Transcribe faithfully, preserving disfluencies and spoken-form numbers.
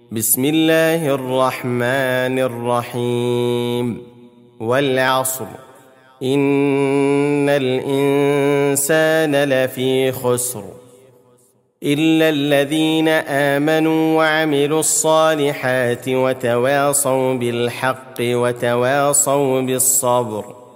بسم الله الرحمن الرحيم. والعصر إن الإنسان لفي خسر إلا الذين آمنوا وعملوا الصالحات وتواصوا بالحق وتواصوا بالصبر.